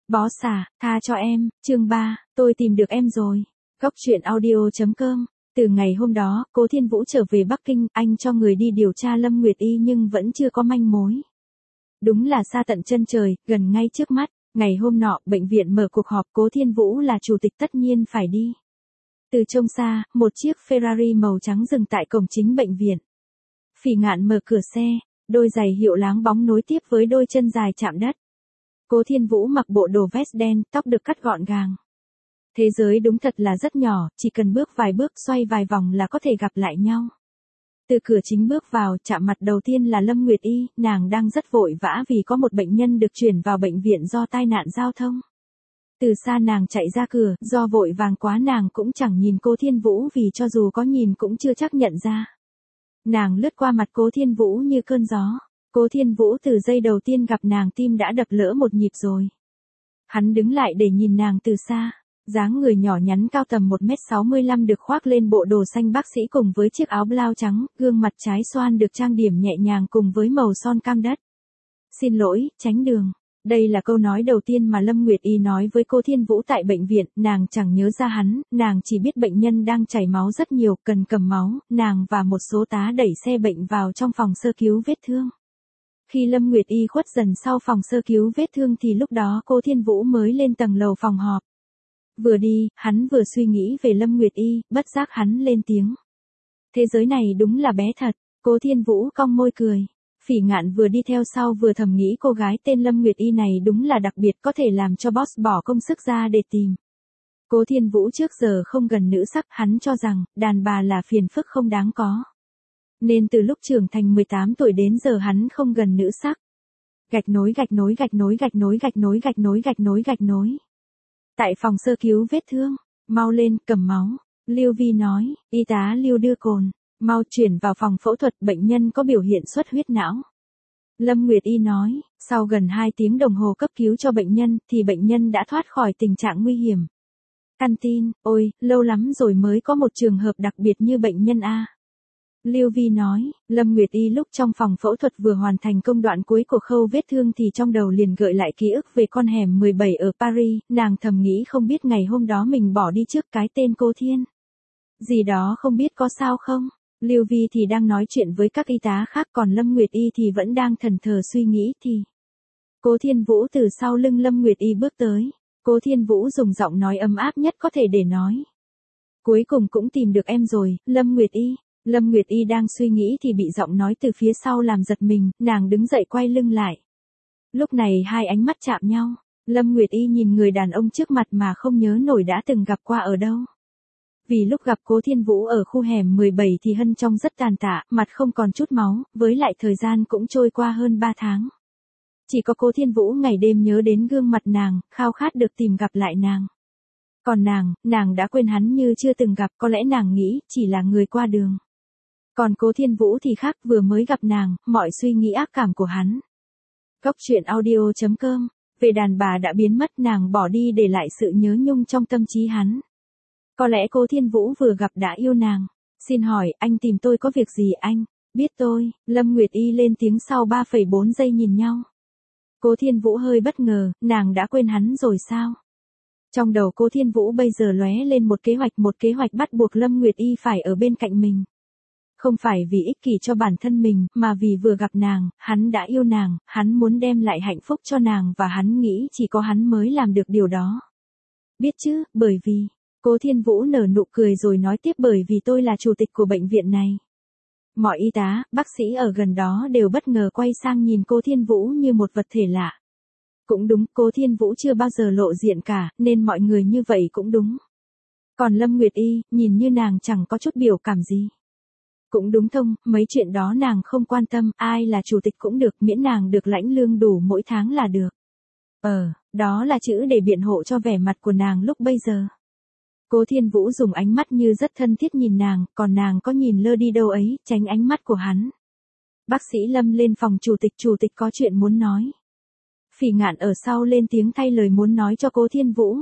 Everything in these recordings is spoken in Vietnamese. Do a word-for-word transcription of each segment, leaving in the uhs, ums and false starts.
Boss à, tha cho em, chương ba, tôi tìm được em rồi. Góc truyện audio.com. Từ ngày hôm đó, Cố Thiên Vũ trở về Bắc Kinh, anh cho người đi điều tra Lâm Nguyệt Y nhưng vẫn chưa có manh mối. Đúng là xa tận chân trời, gần ngay trước mắt. Ngày hôm nọ, bệnh viện mở cuộc họp, Cố Thiên Vũ là chủ tịch tất nhiên phải đi. Từ trông xa, một chiếc Ferrari màu trắng dừng tại cổng chính bệnh viện. Phỉ Ngạn mở cửa xe, đôi giày hiệu láng bóng nối tiếp với đôi chân dài chạm đất. Cố Thiên Vũ mặc bộ đồ vest đen, tóc được cắt gọn gàng. Thế giới đúng thật là rất nhỏ, chỉ cần bước vài bước xoay vài vòng là có thể gặp lại nhau. Từ cửa chính bước vào, chạm mặt đầu tiên là Lâm Nguyệt Y, nàng đang rất vội vã vì có một bệnh nhân được chuyển vào bệnh viện do tai nạn giao thông. Từ xa nàng chạy ra cửa, do vội vàng quá nàng cũng chẳng nhìn Cố Thiên Vũ vì cho dù có nhìn cũng chưa chắc nhận ra. Nàng lướt qua mặt Cố Thiên Vũ như cơn gió. Cố Thiên Vũ từ giây đầu tiên gặp nàng tim đã đập lỡ một nhịp rồi. Hắn đứng lại để nhìn nàng từ xa. Dáng người nhỏ nhắn cao tầm một mét sáu mươi lăm được khoác lên bộ đồ xanh bác sĩ cùng với chiếc áo blau trắng, gương mặt trái xoan được trang điểm nhẹ nhàng cùng với màu son cam đất. Xin lỗi, tránh đường. Đây là câu nói đầu tiên mà Lâm Nguyệt Y nói với Cố Thiên Vũ tại bệnh viện, nàng chẳng nhớ ra hắn, nàng chỉ biết bệnh nhân đang chảy máu rất nhiều, cần cầm máu, nàng và một số tá đẩy xe bệnh vào trong phòng sơ cứu vết thương. Khi Lâm Nguyệt Y khuất dần sau phòng sơ cứu vết thương thì lúc đó Cố Thiên Vũ mới lên tầng lầu phòng họp. Vừa đi, hắn vừa suy nghĩ về Lâm Nguyệt Y, bất giác hắn lên tiếng. Thế giới này đúng là bé thật. Cố Thiên Vũ cong môi cười. Phỉ Ngạn vừa đi theo sau vừa thầm nghĩ cô gái tên Lâm Nguyệt Y này đúng là đặc biệt, có thể làm cho boss bỏ công sức ra để tìm. Cố Thiên Vũ trước giờ không gần nữ sắc, hắn cho rằng đàn bà là phiền phức không đáng có. Nên từ lúc trưởng thành mười tám tuổi đến giờ hắn không gần nữ sắc. Gạch nối gạch nối gạch nối gạch nối gạch nối gạch nối gạch nối gạch nối. Tại phòng sơ cứu vết thương, mau lên, cầm máu. Lưu Vi nói, y tá Lưu đưa cồn, mau chuyển vào phòng phẫu thuật, bệnh nhân có biểu hiện xuất huyết não. Lâm Nguyệt Y nói, sau gần hai tiếng đồng hồ cấp cứu cho bệnh nhân, thì bệnh nhân đã thoát khỏi tình trạng nguy hiểm. Căn tin, ôi, lâu lắm rồi mới có một trường hợp đặc biệt như bệnh nhân A. Lưu Vi nói, Lâm Nguyệt Y lúc trong phòng phẫu thuật vừa hoàn thành công đoạn cuối của khâu vết thương thì trong đầu liền gợi lại ký ức về con hẻm mười bảy ở Paris, nàng thầm nghĩ không biết ngày hôm đó mình bỏ đi trước cái tên Cố Thiên. Gì đó không biết có sao không? Lưu Vi thì đang nói chuyện với các y tá khác, còn Lâm Nguyệt Y thì vẫn đang thẫn thờ suy nghĩ thì. Cố Thiên Vũ từ sau lưng Lâm Nguyệt Y bước tới. Cố Thiên Vũ dùng giọng nói ấm áp nhất có thể để nói. Cuối cùng cũng tìm được em rồi, Lâm Nguyệt Y. Lâm Nguyệt Y đang suy nghĩ thì bị giọng nói từ phía sau làm giật mình, nàng đứng dậy quay lưng lại. Lúc này hai ánh mắt chạm nhau, Lâm Nguyệt Y nhìn người đàn ông trước mặt mà không nhớ nổi đã từng gặp qua ở đâu. Vì lúc gặp Cố Thiên Vũ ở khu hẻm mười bảy thì Hân trông rất tàn tạ, mặt không còn chút máu, với lại thời gian cũng trôi qua hơn ba tháng. Chỉ có Cố Thiên Vũ ngày đêm nhớ đến gương mặt nàng, khao khát được tìm gặp lại nàng. Còn nàng, nàng đã quên hắn như chưa từng gặp, có lẽ nàng nghĩ chỉ là người qua đường. Còn Cố Thiên Vũ thì khác, vừa mới gặp nàng, mọi suy nghĩ ác cảm của hắn. Góc truyện audio.com, về đàn bà đã biến mất, nàng bỏ đi để lại sự nhớ nhung trong tâm trí hắn. Có lẽ Cố Thiên Vũ vừa gặp đã yêu nàng. Xin hỏi, anh tìm tôi có việc gì anh? Biết tôi, Lâm Nguyệt Y lên tiếng sau ba phẩy bốn giây nhìn nhau. Cố Thiên Vũ hơi bất ngờ, nàng đã quên hắn rồi sao? Trong đầu Cố Thiên Vũ bây giờ lóe lên một kế hoạch, một kế hoạch bắt buộc Lâm Nguyệt Y phải ở bên cạnh mình. Không phải vì ích kỷ cho bản thân mình, mà vì vừa gặp nàng, hắn đã yêu nàng, hắn muốn đem lại hạnh phúc cho nàng và hắn nghĩ chỉ có hắn mới làm được điều đó. Biết chứ, bởi vì, Cố Thiên Vũ nở nụ cười rồi nói tiếp, bởi vì tôi là chủ tịch của bệnh viện này. Mọi y tá, bác sĩ ở gần đó đều bất ngờ quay sang nhìn Cố Thiên Vũ như một vật thể lạ. Cũng đúng, Cố Thiên Vũ chưa bao giờ lộ diện cả, nên mọi người như vậy cũng đúng. Còn Lâm Nguyệt Y, nhìn như nàng chẳng có chút biểu cảm gì. Cũng đúng thông, mấy chuyện đó nàng không quan tâm, ai là chủ tịch cũng được, miễn nàng được lãnh lương đủ mỗi tháng là được. Ờ, đó là chữ để biện hộ cho vẻ mặt của nàng lúc bây giờ. Cố Thiên Vũ dùng ánh mắt như rất thân thiết nhìn nàng, còn nàng có nhìn lơ đi đâu ấy, tránh ánh mắt của hắn. Bác sĩ Lâm lên phòng chủ tịch, chủ tịch có chuyện muốn nói. Phỉ Ngạn ở sau lên tiếng thay lời muốn nói cho Cố Thiên Vũ.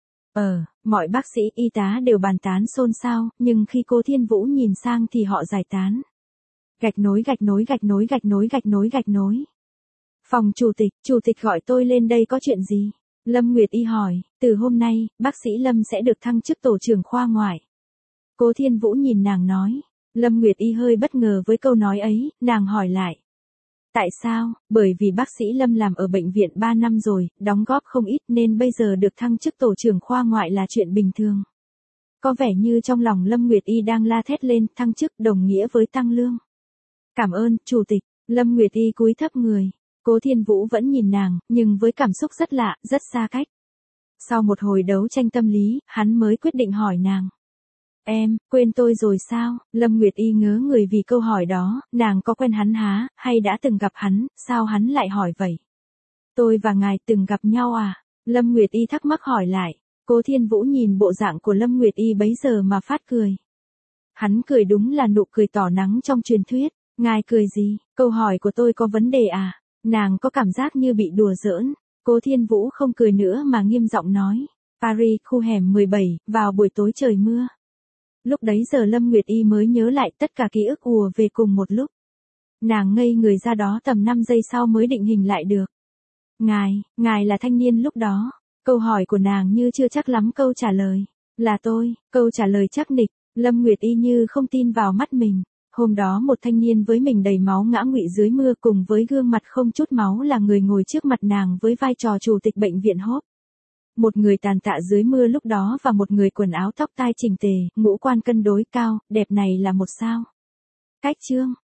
Ờ, mọi bác sĩ y tá đều bàn tán xôn xao, nhưng khi Cố Thiên Vũ nhìn sang thì họ giải tán. Gạch nối gạch nối gạch nối gạch nối gạch nối gạch nối. Phòng chủ tịch, chủ tịch gọi tôi lên đây có chuyện gì? Lâm Nguyệt Y hỏi, từ hôm nay, bác sĩ Lâm sẽ được thăng chức tổ trưởng khoa ngoại. Cố Thiên Vũ nhìn nàng nói. Lâm Nguyệt Y hơi bất ngờ với câu nói ấy, nàng hỏi lại. Tại sao? Bởi vì bác sĩ Lâm làm ở bệnh viện ba năm rồi, đóng góp không ít nên bây giờ được thăng chức tổ trưởng khoa ngoại là chuyện bình thường. Có vẻ như trong lòng Lâm Nguyệt Y đang la thét lên, thăng chức đồng nghĩa với tăng lương. Cảm ơn, chủ tịch. Lâm Nguyệt Y cúi thấp người. Cố Thiên Vũ vẫn nhìn nàng, nhưng với cảm xúc rất lạ, rất xa cách. Sau một hồi đấu tranh tâm lý, hắn mới quyết định hỏi nàng. Em, quên tôi rồi sao? Lâm Nguyệt Y ngớ người vì câu hỏi đó, nàng có quen hắn há, hay đã từng gặp hắn, sao hắn lại hỏi vậy? Tôi và ngài từng gặp nhau à? Lâm Nguyệt Y thắc mắc hỏi lại. Cố Thiên Vũ nhìn bộ dạng của Lâm Nguyệt Y bấy giờ mà phát cười. Hắn cười đúng là nụ cười tỏ nắng trong truyền thuyết. Ngài cười gì? Câu hỏi của tôi có vấn đề à? Nàng có cảm giác như bị đùa giỡn. Cố Thiên Vũ không cười nữa mà nghiêm giọng nói. Paris, khu hẻm mười bảy, vào buổi tối trời mưa. Lúc đấy giờ Lâm Nguyệt Y mới nhớ lại tất cả ký ức ùa về cùng một lúc. Nàng ngây người ra đó tầm năm giây sau mới định hình lại được. Ngài, ngài là thanh niên lúc đó. Câu hỏi của nàng như chưa chắc lắm câu trả lời. Là tôi, câu trả lời chắc nịch. Lâm Nguyệt Y như không tin vào mắt mình. Hôm đó một thanh niên với mình đầy máu ngã ngụy dưới mưa cùng với gương mặt không chút máu là người ngồi trước mặt nàng với vai trò chủ tịch bệnh viện Hốp. Một người tàn tạ dưới mưa lúc đó và một người quần áo tóc tai chỉnh tề, ngũ quan cân đối cao, đẹp này là một sao. Cách chương.